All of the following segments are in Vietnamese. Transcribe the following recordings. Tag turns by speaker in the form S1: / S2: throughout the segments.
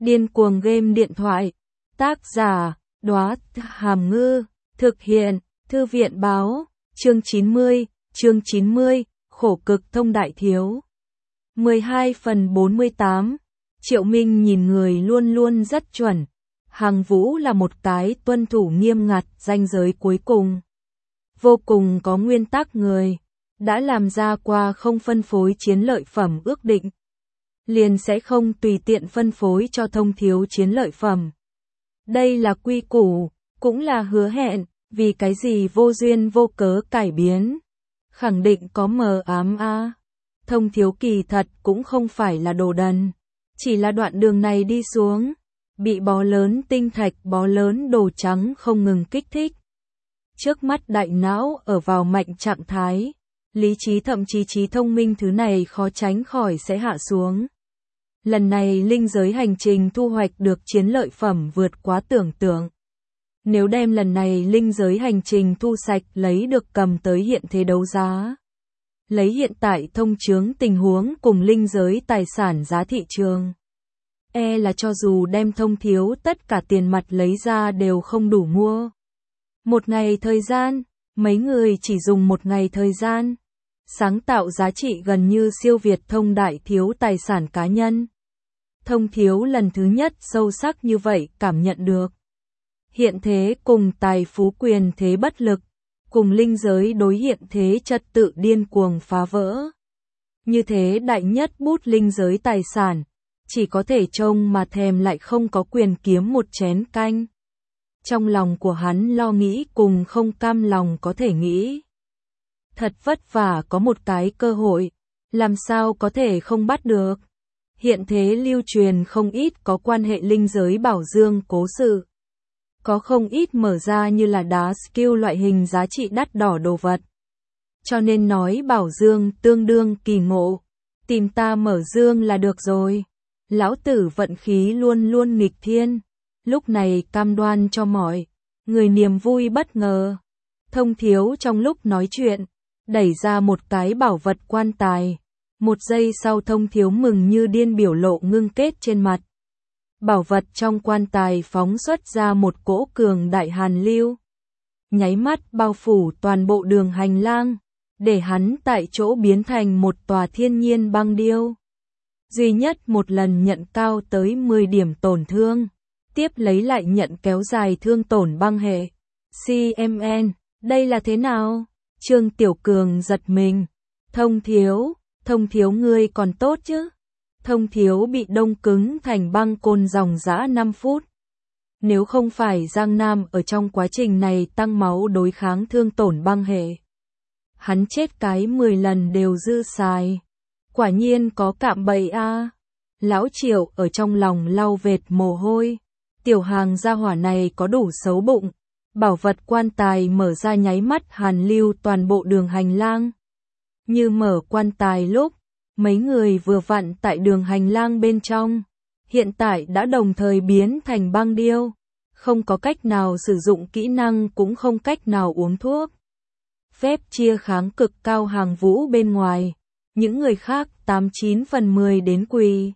S1: Điên cuồng game điện thoại. Tác giả, Đóa Hàm Ngư. Thực hiện, Thư viện báo. Chương 90, khổ cực thông đại thiếu. 12/48. Triệu Minh nhìn người luôn luôn rất chuẩn. Hằng Vũ là một cái tuân thủ nghiêm ngặt ranh giới cuối cùng. Vô cùng có nguyên tắc người. Đã làm ra qua không phân phối chiến lợi phẩm ước định. Liền sẽ không tùy tiện phân phối cho thông thiếu chiến lợi phẩm. Đây là quy củ, cũng là hứa hẹn, vì cái gì vô duyên vô cớ cải biến. Khẳng định có mờ ám a. Thông thiếu kỳ thật cũng không phải là đồ đần. Chỉ là đoạn đường này đi xuống, bị bó lớn tinh thạch bó lớn đồ trắng không ngừng kích thích. Trước mắt đại não ở vào mạnh trạng thái, lý trí thậm chí trí thông minh thứ này khó tránh khỏi sẽ hạ xuống. Lần này linh giới hành trình thu hoạch được chiến lợi phẩm vượt quá tưởng tượng. Nếu đem lần này linh giới hành trình thu sạch lấy được cầm tới hiện thế đấu giá. Lấy hiện tại thông chướng tình huống cùng linh giới tài sản giá thị trường. Là cho dù đem thông thiếu tất cả tiền mặt lấy ra đều không đủ mua. Một ngày thời gian, mấy người chỉ dùng một ngày thời gian. Sáng tạo giá trị gần như siêu việt thông đại thiếu tài sản cá nhân. Thông thiếu lần thứ nhất sâu sắc như vậy cảm nhận được. Hiện thế cùng tài phú quyền thế bất lực, cùng linh giới đối hiện thế trật tự điên cuồng phá vỡ. Như thế đại nhất bút linh giới tài sản, chỉ có thể trông mà thèm lại không có quyền kiếm một chén canh. Trong lòng của hắn lo nghĩ cùng không cam lòng có thể nghĩ. Thật vất vả có một cái cơ hội, làm sao có thể không bắt được. Hiện thế lưu truyền không ít có quan hệ linh giới bảo dương cố sự. Có không ít mở ra như là đá skill loại hình giá trị đắt đỏ đồ vật. Cho nên nói bảo dương tương đương kỳ ngộ. Tìm ta mở dương là được rồi. Lão tử vận khí luôn luôn nghịch thiên. Lúc này cam đoan cho mọi người niềm vui bất ngờ. Thông thiếu trong lúc nói chuyện, đẩy ra một cái bảo vật quan tài. Một giây sau thông thiếu mừng như điên biểu lộ ngưng kết trên mặt. Bảo vật trong quan tài phóng xuất ra một cỗ cường đại hàn lưu. Nháy mắt bao phủ toàn bộ đường hành lang, để hắn tại chỗ biến thành một tòa thiên nhiên băng điêu. Duy nhất một lần nhận cao tới 10 điểm tổn thương, tiếp lấy lại nhận kéo dài thương tổn băng hệ. CMN, đây là thế nào? Trương Tiểu Cường giật mình. Thông thiếu ngươi còn tốt chứ? Thông thiếu bị đông cứng thành băng côn dòng dã 5 phút. Nếu không phải Giang Nam ở trong quá trình này tăng máu đối kháng thương tổn băng hệ, hắn chết cái 10 lần đều dư xài. Quả nhiên có cạm bẫy a. Lão Triệu ở trong lòng lau vệt mồ hôi. Tiểu hàng gia hỏa này có đủ xấu bụng. Bảo vật quan tài mở ra nháy mắt hàn lưu toàn bộ đường hành lang. Như mở quan tài lúc, mấy người vừa vặn tại đường hành lang bên trong, hiện tại đã đồng thời biến thành băng điêu, không có cách nào sử dụng kỹ năng cũng không cách nào uống thuốc. Phép chia kháng cực cao Hàng Vũ bên ngoài, những người khác 89/10 đến quỳ.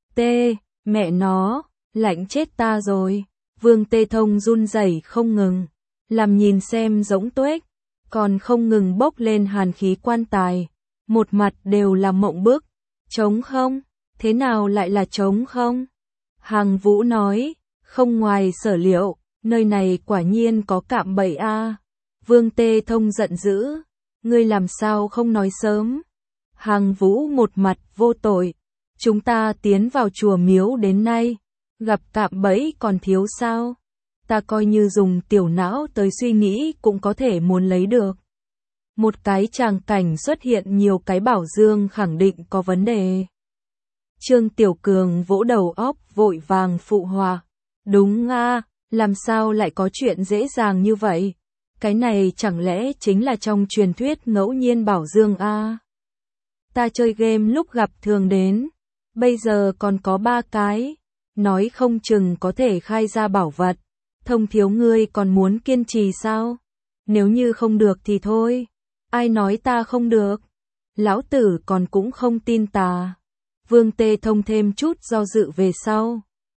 S1: Mẹ nó, lạnh chết ta rồi. Vương Tê Thông run rẩy không ngừng, làm nhìn xem giống tuếch, còn không ngừng bốc lên hàn khí quan tài, một mặt đều là mộng bức. Trống không? Thế nào lại là trống không? Hàng Vũ nói, không ngoài sở liệu, nơi này quả nhiên có cạm bẫy a. Vương Tê Thông giận dữ, ngươi làm sao không nói sớm? Hàng Vũ một mặt vô tội, chúng ta tiến vào chùa miếu đến nay, gặp cạm bẫy còn thiếu sao? Ta coi như dùng tiểu não tới suy nghĩ cũng có thể muốn lấy được. Một cái tràng cảnh xuất hiện nhiều cái bảo dương khẳng định có vấn đề. Trương Tiểu Cường vỗ đầu óc vội vàng phụ họa. Đúng a, làm sao lại có chuyện dễ dàng như vậy? Cái này chẳng lẽ chính là trong truyền thuyết ngẫu nhiên bảo dương a? Ta chơi game lúc gặp thường đến, bây giờ còn có 3 cái, nói không chừng có thể khai ra bảo vật. Thông thiếu ngươi còn muốn kiên trì sao? Nếu như không được thì thôi. Ai nói ta không được? Lão tử còn cũng không tin ta. Vương Tê Thông thêm chút do dự về sau,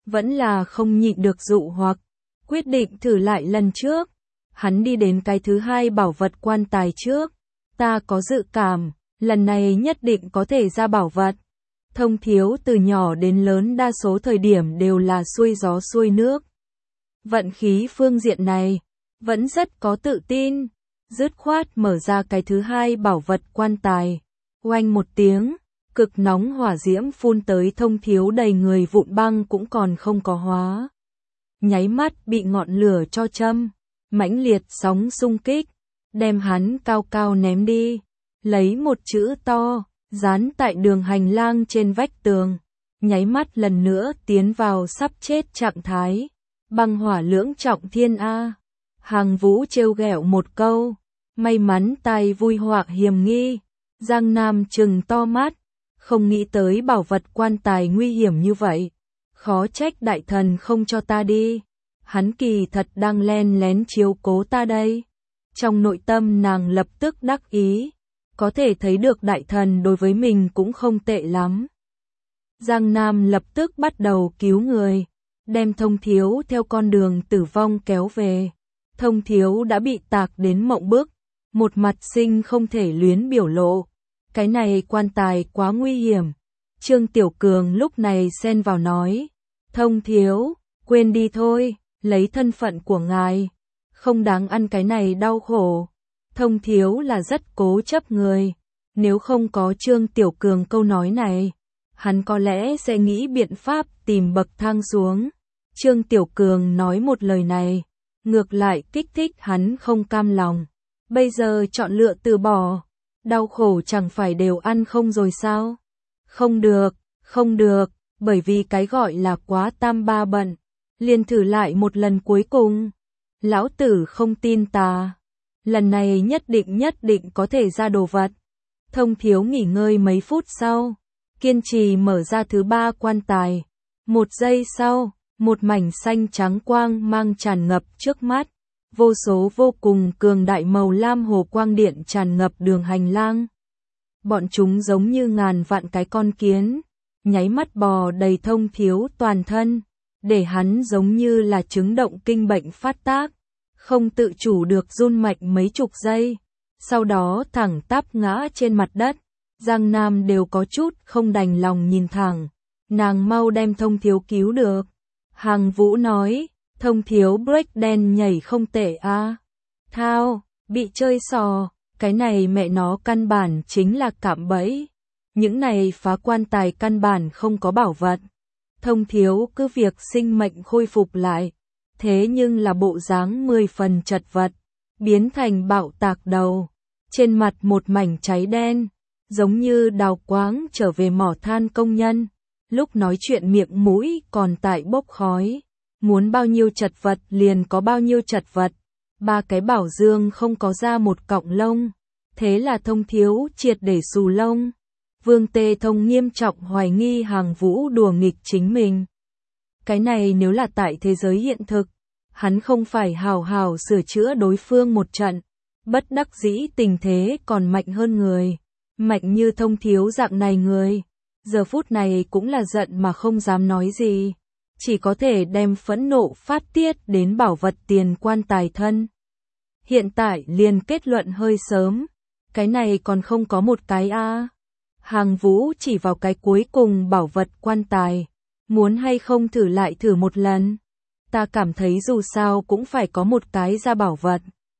S1: vẫn là không nhịn được dụ hoặc, quyết định thử lại lần trước. Hắn đi đến cái thứ hai bảo vật quan tài trước. Ta có dự cảm, lần này nhất định có thể ra bảo vật. Thông Thiếu từ nhỏ đến lớn đa số thời điểm đều là xuôi gió xuôi nước. Vận khí phương diện này, vẫn rất có tự tin. Dứt khoát mở ra cái thứ hai bảo vật quan tài. Oanh một tiếng, cực nóng hỏa diễm phun tới Thông Thiếu đầy người vụn băng cũng còn không có hóa. Nháy mắt bị ngọn lửa cho châm, mãnh liệt sóng xung kích, đem hắn cao cao ném đi. Lấy một chữ to, dán tại đường hành lang trên vách tường, nháy mắt lần nữa tiến vào sắp chết trạng thái. Băng hỏa lưỡng trọng thiên A. Hàng Vũ trêu ghẹo một câu, may mắn tai vui họa hiểm nghi. Giang Nam trừng to mắt, không nghĩ tới bảo vật quan tài nguy hiểm như vậy. Khó trách đại thần không cho ta đi. Hắn kỳ thật đang len lén chiếu cố ta đây. Trong nội tâm nàng lập tức đắc ý. Có thể thấy được đại thần đối với mình cũng không tệ lắm. Giang Nam lập tức bắt đầu cứu người, đem Thông Thiếu theo con đường tử vong kéo về. Thông Thiếu đã bị tạc đến mộng bức, một mặt sinh không thể luyến biểu lộ. Cái này quan tài quá nguy hiểm. Trương Tiểu Cường lúc này xen vào nói, Thông Thiếu, quên đi thôi, lấy thân phận của ngài, không đáng ăn cái này đau khổ. Thông Thiếu là rất cố chấp người, nếu không có Trương Tiểu Cường câu nói này, hắn có lẽ sẽ nghĩ biện pháp tìm bậc thang xuống. Trương Tiểu Cường nói một lời này, ngược lại kích thích hắn không cam lòng. Bây giờ chọn lựa từ bỏ, đau khổ chẳng phải đều ăn không rồi sao? Không được, bởi vì cái gọi là quá tam ba bận. Liền thử lại một lần cuối cùng. Lão tử không tin ta. Lần này nhất định có thể ra đồ vật. Thông Thiếu nghỉ ngơi mấy phút sau, kiên trì mở ra thứ ba quan tài. Một giây sau, một mảnh xanh trắng quang mang tràn ngập trước mắt. Vô số vô cùng cường đại màu lam hồ quang điện tràn ngập đường hành lang. Bọn chúng giống như ngàn vạn cái con kiến, nháy mắt bò đầy Thông Thiếu toàn thân, để hắn giống như là chứng động kinh bệnh phát tác, không tự chủ được run mạnh mấy chục giây, sau đó thẳng tắp ngã trên mặt đất. Giang Nam đều có chút không đành lòng nhìn thẳng, nàng mau đem Thông Thiếu cứu được. Hàng Vũ nói, Thông Thiếu break dance nhảy không tệ a. Thao, bị chơi xò, cái này mẹ nó căn bản chính là cạm bẫy. Những này phá quan tài căn bản không có bảo vật. Thông Thiếu cứ việc sinh mệnh khôi phục lại, thế nhưng là bộ dáng 10 phần chật vật, biến thành bạo tạc đầu, trên mặt một mảnh cháy đen, giống như đào quáng trở về mỏ than công nhân, lúc nói chuyện miệng mũi còn tại bốc khói, muốn bao nhiêu chật vật liền có bao nhiêu chật vật, ba cái bảo dương không có ra một cọng lông, thế là Thông Thiếu triệt để xù lông. Vương Tê Thông nghiêm trọng hoài nghi Hàng Vũ đùa nghịch chính mình. Cái này nếu là tại thế giới hiện thực, hắn không phải hào hào sửa chữa đối phương một trận, bất đắc dĩ tình thế còn mạnh hơn người, mạnh như Thông Thiếu dạng này người, giờ phút này cũng là giận mà không dám nói gì, chỉ có thể đem phẫn nộ phát tiết đến bảo vật tiền quan tài thân. Hiện tại liền kết luận hơi sớm, cái này còn không có một cái a. Hàng Vũ chỉ vào cái cuối cùng bảo vật quan tài, muốn hay không thử lại thử một lần. Ta cảm thấy dù sao cũng phải có một cái ra bảo vật.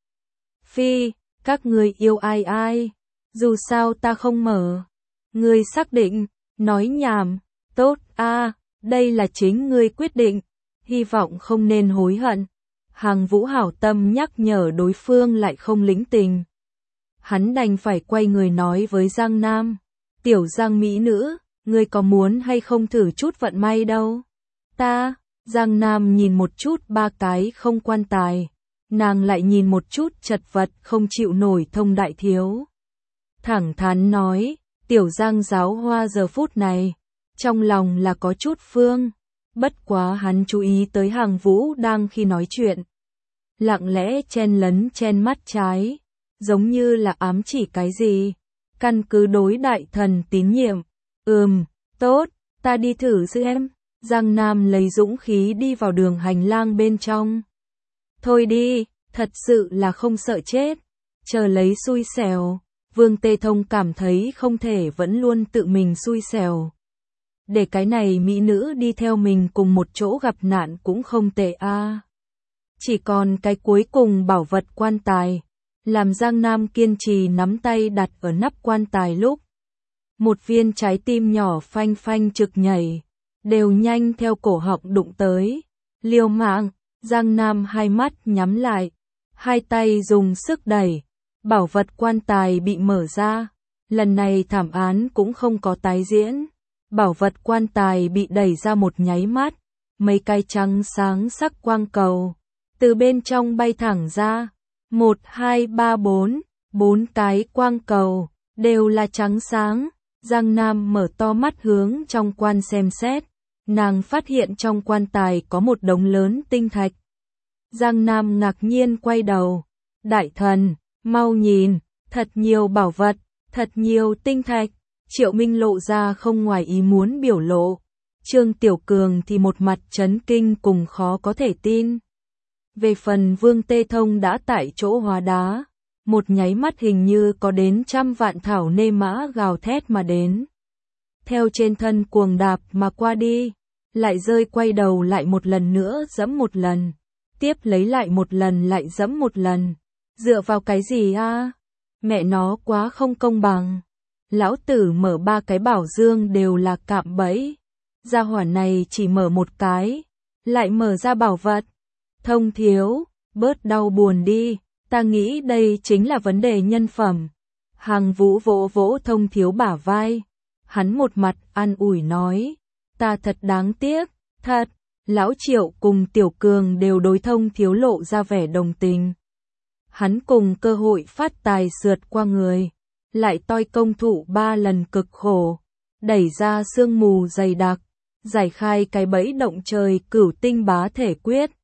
S1: Phi, các ngươi yêu ai, dù sao ta không mở. Ngươi xác định, nói nhảm, tốt a, đây là chính ngươi quyết định, hy vọng không nên hối hận. Hàng Vũ hảo tâm nhắc nhở đối phương lại không lĩnh tình. Hắn đành phải quay người nói với Giang Nam. Tiểu Giang mỹ nữ, ngươi có muốn hay không thử chút vận may đâu? Ta, Giang Nam nhìn một chút ba cái không quan tài, nàng lại nhìn một chút chật vật không chịu nổi Thông Đại Thiếu. Thẳng thắn nói, Tiểu Giang giáo hoa giờ phút này, trong lòng là có chút phương, bất quá hắn chú ý tới Hàng Vũ đang khi nói chuyện. Lặng lẽ chen lấn chen mắt trái, giống như là ám chỉ cái gì. Căn cứ đối đại thần tín nhiệm. Tốt, ta đi thử xem. Giang Nam lấy dũng khí đi vào đường hành lang bên trong. Thôi đi, thật sự là không sợ chết, chờ lấy xui xẻo. Vương Tê Thông cảm thấy không thể vẫn luôn tự mình xui xẻo. Để cái này mỹ nữ đi theo mình cùng một chỗ gặp nạn cũng không tệ a. Chỉ còn cái cuối cùng bảo vật quan tài, làm Giang Nam kiên trì nắm tay đặt ở nắp quan tài lúc. Một viên trái tim nhỏ phanh phanh trực nhảy, đều nhanh theo cổ họng đụng tới. Liều mạng, Giang Nam hai mắt nhắm lại, hai tay dùng sức đẩy. Bảo vật quan tài bị mở ra, lần này thảm án cũng không có tái diễn. Bảo vật quan tài bị đẩy ra một nháy mắt, mấy cái trắng sáng sắc quang cầu từ bên trong bay thẳng ra. 1, 2, 3, 4, 4 cái quang cầu, đều là trắng sáng. Giang Nam mở to mắt hướng trong quan xem xét, nàng phát hiện trong quan tài có một đống lớn tinh thạch. Giang Nam ngạc nhiên quay đầu, đại thần, mau nhìn, thật nhiều bảo vật, thật nhiều tinh thạch. Triệu Minh lộ ra không ngoài ý muốn biểu lộ. Trương Tiểu Cường thì một mặt chấn kinh cùng khó có thể tin. Về phần Vương Tê Thông đã tại chỗ hóa đá, một nháy mắt hình như có đến 100 vạn thảo nê mã gào thét mà đến. Theo trên thân cuồng đạp mà qua đi, lại rơi quay đầu lại một lần nữa dẫm một lần, tiếp lấy lại một lần lại dẫm một lần. Dựa vào cái gì a? Mẹ nó quá không công bằng. Lão tử mở 3 cái bảo dương đều là cạm bẫy. Gia hỏa này chỉ mở một cái, lại mở ra bảo vật. Thông thiếu, bớt đau buồn đi, ta nghĩ đây chính là vấn đề nhân phẩm. Hằng Vũ vỗ vỗ Thông thiếu bả vai. Hắn một mặt an ủi nói, ta thật đáng tiếc, thật. Lão Triệu cùng Tiểu Cường đều đối Thông thiếu lộ ra vẻ đồng tình. Hắn cùng cơ hội phát tài sượt qua người, lại toi công thụ 3 lần cực khổ, đẩy ra sương mù dày đặc, giải khai cái bẫy động trời cửu tinh bá thể quyết.